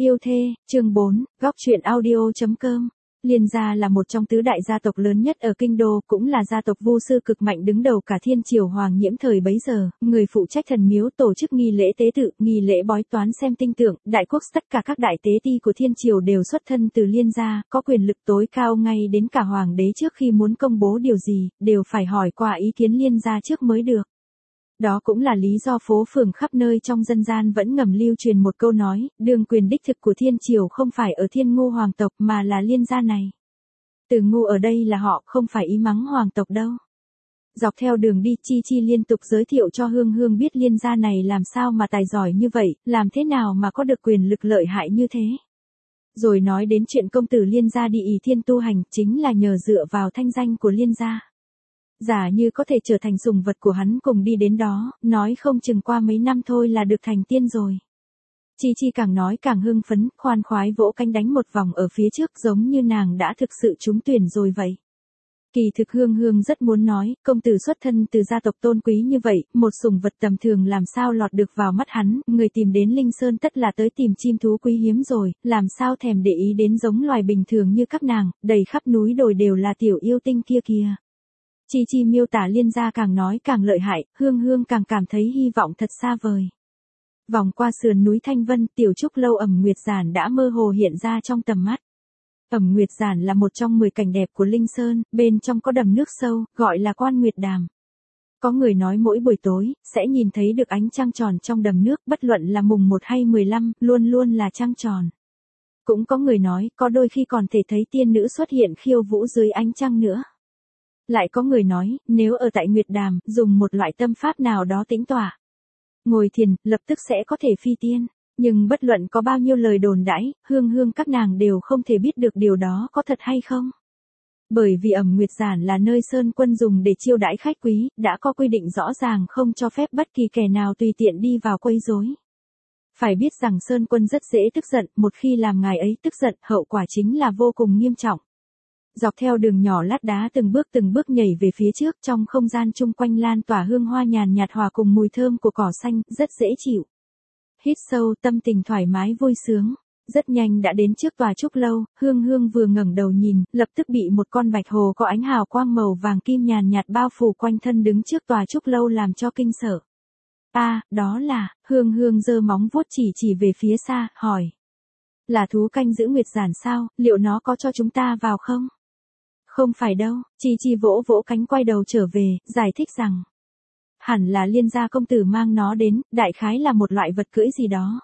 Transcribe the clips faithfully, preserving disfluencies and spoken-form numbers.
Yêu thê, chương bốn, góc truyện audio.com. Liên gia là một trong tứ đại gia tộc lớn nhất ở kinh đô, cũng là gia tộc vu sư cực mạnh đứng đầu cả thiên triều Hoàng Nhiễm thời bấy giờ, người phụ trách thần miếu tổ chức nghi lễ tế tự, nghi lễ bói toán xem tinh tượng, đại quốc tất cả các đại tế ti của thiên triều đều xuất thân từ Liên gia, có quyền lực tối cao ngay đến cả hoàng đế trước khi muốn công bố điều gì, đều phải hỏi qua ý kiến Liên gia trước mới được. Đó cũng là lý do phố phường khắp nơi trong dân gian vẫn ngầm lưu truyền một câu nói, đương quyền đích thực của thiên triều không phải ở thiên ngu hoàng tộc mà là Liên gia này. Từ ngu ở đây là họ, không phải ý mắng hoàng tộc đâu. Dọc theo đường đi, Chi Chi liên tục giới thiệu cho Hương Hương biết Liên gia này làm sao mà tài giỏi như vậy, làm thế nào mà có được quyền lực lợi hại như thế. Rồi nói đến chuyện công tử Liên gia đi ỷ thiên tu hành, chính là nhờ dựa vào thanh danh của Liên gia. Giả như có thể trở thành sủng vật của hắn cùng đi đến đó, nói không chừng qua mấy năm thôi là được thành tiên rồi. Chi Chi càng nói càng hưng phấn, khoan khoái vỗ cánh đánh một vòng ở phía trước giống như nàng đã thực sự trúng tuyển rồi vậy. Kỳ thực Hương Hương rất muốn nói, công tử xuất thân từ gia tộc tôn quý như vậy, một sủng vật tầm thường làm sao lọt được vào mắt hắn, người tìm đến Linh Sơn tất là tới tìm chim thú quý hiếm rồi, làm sao thèm để ý đến giống loài bình thường như các nàng, đầy khắp núi đồi đều là tiểu yêu tinh kia kìa. Chi Chi miêu tả Liên gia càng nói càng lợi hại, Hương Hương càng cảm thấy hy vọng thật xa vời. Vòng qua sườn núi Thanh Vân, tiểu trúc lâu Ẩm Nguyệt Giản đã mơ hồ hiện ra trong tầm mắt. Ẩm Nguyệt Giản là một trong mười cảnh đẹp của Linh Sơn, bên trong có đầm nước sâu, gọi là Quan Nguyệt Đàm. Có người nói mỗi buổi tối, sẽ nhìn thấy được ánh trăng tròn trong đầm nước, bất luận là mùng một hay mười lăm, luôn luôn là trăng tròn. Cũng có người nói, có đôi khi còn thể thấy tiên nữ xuất hiện khiêu vũ dưới ánh trăng nữa. Lại có người nói, nếu ở tại Nguyệt Đàm, dùng một loại tâm pháp nào đó tĩnh tọa, ngồi thiền, lập tức sẽ có thể phi tiên. Nhưng bất luận có bao nhiêu lời đồn đãi, Hương Hương các nàng đều không thể biết được điều đó có thật hay không. Bởi vì Ẩm Nguyệt Giản là nơi Sơn Quân dùng để chiêu đãi khách quý, đã có quy định rõ ràng không cho phép bất kỳ kẻ nào tùy tiện đi vào quấy rối. Phải biết rằng Sơn Quân rất dễ tức giận, một khi làm ngài ấy tức giận, hậu quả chính là vô cùng nghiêm trọng. Dọc theo đường nhỏ lát đá từng bước từng bước nhảy về phía trước, trong không gian chung quanh lan tỏa hương hoa nhàn nhạt hòa cùng mùi thơm của cỏ xanh, rất dễ chịu. Hít sâu, tâm tình thoải mái vui sướng. Rất nhanh đã đến trước tòa trúc lâu, Hương Hương vừa ngẩng đầu nhìn, lập tức bị một con bạch hồ có ánh hào quang màu vàng kim nhàn nhạt bao phủ quanh thân đứng trước tòa trúc lâu làm cho kinh sợ. A, à, đó là, Hương Hương giơ móng vuốt chỉ chỉ về phía xa, hỏi. Là thú canh giữ Nguyệt Giản sao, liệu nó có cho chúng ta vào không? Không phải đâu, Chi Chi vỗ vỗ cánh quay đầu trở về, giải thích rằng. Hẳn là Liên gia công tử mang nó đến, đại khái là một loại vật cưỡi gì đó.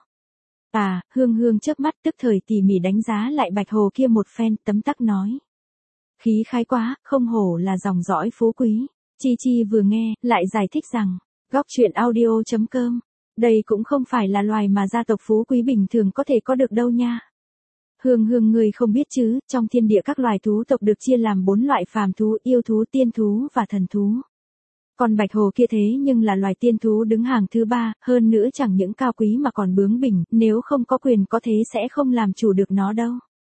À, Hương Hương chớp mắt tức thời tỉ mỉ đánh giá lại bạch hồ kia một phen, tấm tắc nói. Khí khái quá, không hổ là dòng dõi phú quý. Chi Chi vừa nghe, lại giải thích rằng, góc truyện audio.com, đây cũng không phải là loài mà gia tộc phú quý bình thường có thể có được đâu nha. Hương Hương người không biết chứ, trong thiên địa các loài thú tộc được chia làm bốn loại phàm thú, yêu thú, tiên thú và thần thú. Còn bạch hồ kia thế nhưng là loài tiên thú đứng hàng thứ ba, hơn nữa chẳng những cao quý mà còn bướng bỉnh, nếu không có quyền có thế sẽ không làm chủ được nó đâu.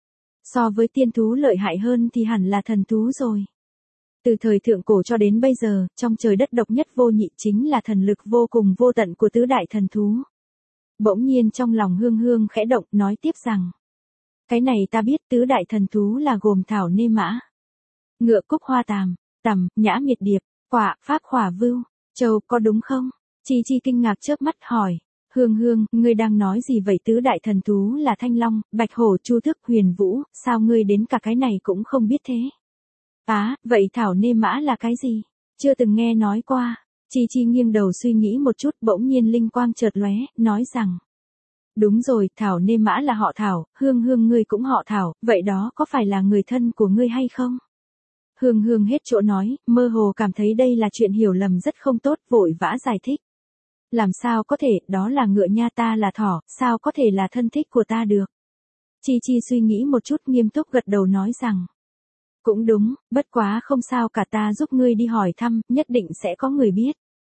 So với tiên thú lợi hại hơn thì hẳn là thần thú rồi. Từ thời thượng cổ cho đến bây giờ, trong trời đất độc nhất vô nhị chính là thần lực vô cùng vô tận của tứ đại thần thú. Bỗng nhiên trong lòng Hương Hương khẽ động, nói tiếp rằng. Cái này ta biết, tứ đại thần thú là gồm thảo nê mã, ngựa cúc hoa tàm, tằm, nhã miệt điệp, quả, pháp khỏa vưu, châu, có đúng không? Chi Chi kinh ngạc chớp mắt hỏi. Hương Hương, ngươi đang nói gì vậy? Tứ đại thần thú là thanh long, bạch hổ, chu tước, huyền vũ, sao ngươi đến cả cái này cũng không biết thế? Á, à, vậy thảo nê mã là cái gì? Chưa từng nghe nói qua. Chi Chi nghiêng đầu suy nghĩ một chút, bỗng nhiên linh quang chợt lóe, nói rằng. Đúng rồi, thảo nê mã là họ Thảo, Hương Hương ngươi cũng họ Thảo, vậy đó có phải là người thân của ngươi hay không? Hương Hương hết chỗ nói, mơ hồ cảm thấy đây là chuyện hiểu lầm rất không tốt, vội vã giải thích. Làm sao có thể, đó là ngựa nha, ta là thỏ, sao có thể là thân thích của ta được? Chi Chi suy nghĩ một chút nghiêm túc gật đầu nói rằng. Cũng đúng, bất quá không sao cả, ta giúp ngươi đi hỏi thăm, nhất định sẽ có người biết.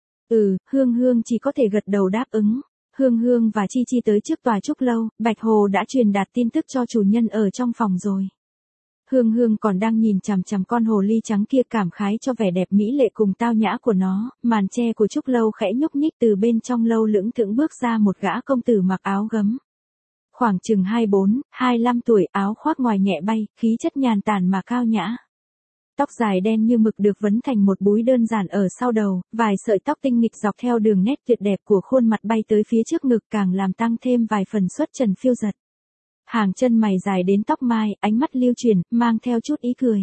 Ừ, Hương Hương chỉ có thể gật đầu đáp ứng. Hương Hương và Chi Chi tới trước tòa trúc lâu, Bạch Hồ đã truyền đạt tin tức cho chủ nhân ở trong phòng rồi. Hương Hương còn đang nhìn chằm chằm con hồ ly trắng kia cảm khái cho vẻ đẹp mỹ lệ cùng tao nhã của nó, màn che của trúc lâu khẽ nhúc nhích từ bên trong lâu lững thững bước ra một gã công tử mặc áo gấm. khoảng chừng hai mươi bốn, hai mươi lăm tuổi, áo khoác ngoài nhẹ bay, khí chất nhàn tản mà cao nhã. Tóc dài đen như mực được vấn thành một búi đơn giản ở sau đầu, vài sợi tóc tinh nghịch dọc theo đường nét tuyệt đẹp của khuôn mặt bay tới phía trước ngực càng làm tăng thêm vài phần xuất trần phiêu dật. Hàng chân mày dài đến tóc mai, ánh mắt lưu chuyển, mang theo chút ý cười.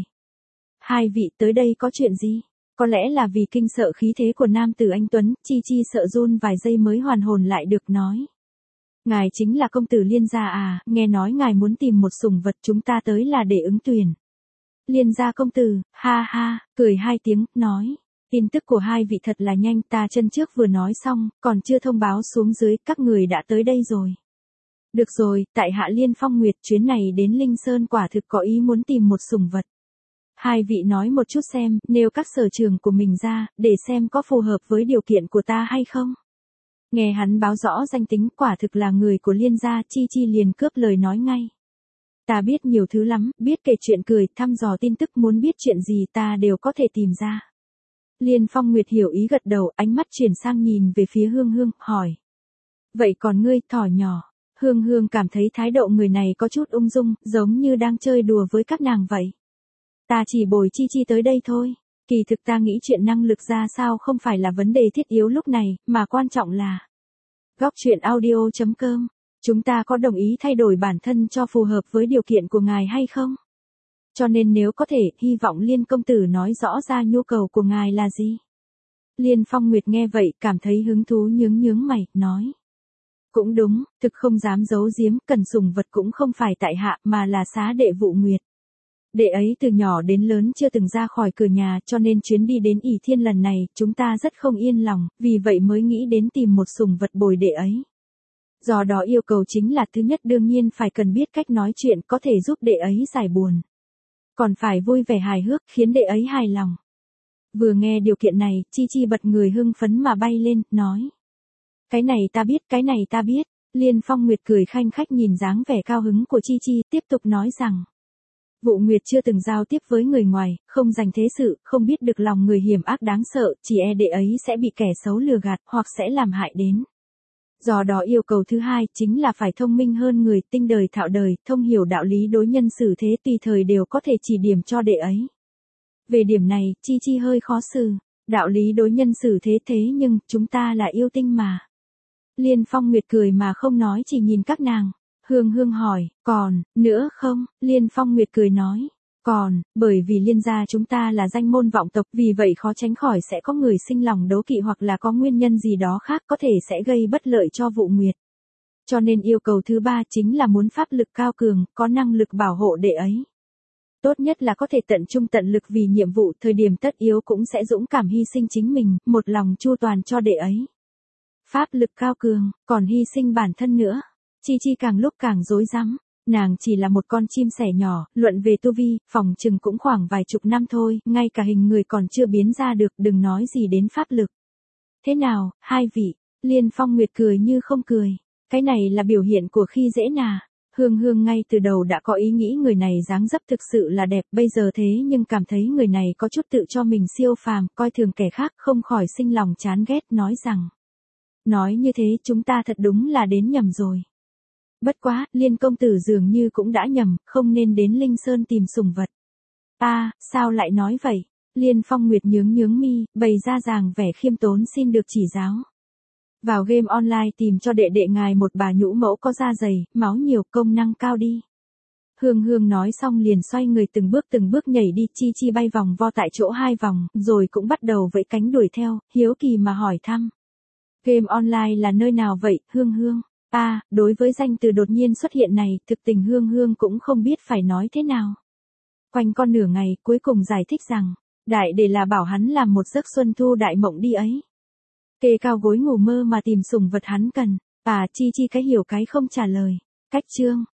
Hai vị tới đây có chuyện gì? Có lẽ là vì kinh sợ khí thế của nam tử anh Tuấn, Chi Chi sợ run vài giây mới hoàn hồn lại được nói. Ngài chính là công tử Liên gia à, nghe nói ngài muốn tìm một sủng vật, chúng ta tới là để ứng tuyển. Liên gia công tử, ha ha, cười hai tiếng, nói. Tin tức của hai vị thật là nhanh, ta chân trước vừa nói xong, còn chưa thông báo xuống dưới, các người đã tới đây rồi. Được rồi, tại hạ Liên Phong Nguyệt, chuyến này đến Linh Sơn quả thực có ý muốn tìm một sủng vật. Hai vị nói một chút xem, nêu các sở trường của mình ra, để xem có phù hợp với điều kiện của ta hay không. Nghe hắn báo rõ danh tính, quả thực là người của Liên gia, Chi Chi liền cướp lời nói ngay. Ta biết nhiều thứ lắm, biết kể chuyện cười, thăm dò tin tức, muốn biết chuyện gì ta đều có thể tìm ra. Liên Phong Nguyệt hiểu ý gật đầu, ánh mắt chuyển sang nhìn về phía Hương Hương, hỏi. Vậy còn ngươi, thỏ nhỏ? Hương Hương cảm thấy thái độ người này có chút ung dung, giống như đang chơi đùa với các nàng vậy. Ta chỉ bồi Chi Chi tới đây thôi. Kỳ thực ta nghĩ chuyện năng lực ra sao không phải là vấn đề thiết yếu lúc này, mà quan trọng là. Góc truyện audio chấm com. Chúng ta có đồng ý thay đổi bản thân cho phù hợp với điều kiện của ngài hay không? Cho nên nếu có thể, hy vọng Liên công tử nói rõ ra nhu cầu của ngài là gì. Liên Phong Nguyệt nghe vậy, cảm thấy hứng thú nhướng nhướng mày, nói. Cũng đúng, thực không dám giấu giếm, cần sủng vật cũng không phải tại hạ mà là xá đệ Vụ Nguyệt. Đệ ấy từ nhỏ đến lớn chưa từng ra khỏi cửa nhà, cho nên chuyến đi đến ỷ thiên lần này, chúng ta rất không yên lòng, vì vậy mới nghĩ đến tìm một sủng vật bồi đệ ấy. Do đó yêu cầu chính là thứ nhất đương nhiên phải cần biết cách nói chuyện có thể giúp đệ ấy giải buồn. Còn phải vui vẻ hài hước khiến đệ ấy hài lòng. Vừa nghe điều kiện này, Chi Chi bật người hưng phấn mà bay lên, nói. Cái này ta biết, cái này ta biết. Liên Phong Nguyệt cười khanh khách nhìn dáng vẻ cao hứng của Chi Chi, tiếp tục nói rằng. Vụ Nguyệt chưa từng giao tiếp với người ngoài, không dành thế sự, không biết được lòng người hiểm ác đáng sợ, chỉ e đệ ấy sẽ bị kẻ xấu lừa gạt, hoặc sẽ làm hại đến. Do đó yêu cầu thứ hai chính là phải thông minh hơn người, tinh đời thạo đời, thông hiểu đạo lý đối nhân xử thế, tùy thời đều có thể chỉ điểm cho đệ ấy. Về điểm này, Chi Chi hơi khó xử, đạo lý đối nhân xử thế thế nhưng, chúng ta là yêu tinh mà. Liên Phong Nguyệt cười mà không nói, chỉ nhìn các nàng. Hương Hương hỏi, còn, nữa không? Liên Phong Nguyệt cười nói, còn, bởi vì Liên gia chúng ta là danh môn vọng tộc, vì vậy khó tránh khỏi sẽ có người sinh lòng đố kỵ hoặc là có nguyên nhân gì đó khác có thể sẽ gây bất lợi cho Vụ Nguyệt. Cho nên yêu cầu thứ ba chính là muốn pháp lực cao cường, có năng lực bảo hộ đệ ấy. Tốt nhất là có thể tận trung tận lực vì nhiệm vụ, thời điểm tất yếu cũng sẽ dũng cảm hy sinh chính mình, một lòng chu toàn cho đệ ấy. Pháp lực cao cường, còn hy sinh bản thân nữa. Chi Chi càng lúc càng rối rắm, nàng chỉ là một con chim sẻ nhỏ, luận về tu vi, phòng chừng cũng khoảng vài chục năm thôi, ngay cả hình người còn chưa biến ra được, đừng nói gì đến pháp lực. Thế nào, hai vị? Liên Phong Nguyệt cười như không cười, cái này là biểu hiện của khi dễ nà. Hương Hương ngay từ đầu đã có ý nghĩ người này dáng dấp thực sự là đẹp, bây giờ thế nhưng cảm thấy người này có chút tự cho mình siêu phàm, coi thường kẻ khác, không khỏi sinh lòng chán ghét, nói rằng. Nói như thế chúng ta thật đúng là đến nhầm rồi. Bất quá, Liên công tử dường như cũng đã nhầm, không nên đến Linh Sơn tìm sủng vật. À, sao lại nói vậy? Liên Phong Nguyệt nhướng nhướng mi, bày ra dàng vẻ khiêm tốn xin được chỉ giáo. Vào game online tìm cho đệ đệ ngài một bà nhũ mẫu có da dày, máu nhiều, công năng cao đi. Hương Hương nói xong liền xoay người từng bước từng bước nhảy đi, Chi Chi bay vòng vo tại chỗ hai vòng, rồi cũng bắt đầu vẫy cánh đuổi theo, hiếu kỳ mà hỏi thăm. Game online là nơi nào vậy, Hương Hương? À, đối với danh từ đột nhiên xuất hiện này, thực tình Hương Hương cũng không biết phải nói thế nào. Quanh con nửa ngày, cuối cùng giải thích rằng, đại để là bảo hắn làm một giấc xuân thu đại mộng đi ấy. Kê cao gối ngủ mơ mà tìm sủng vật hắn cần, à Chi Chi cái hiểu cái không trả lời. Cách chương.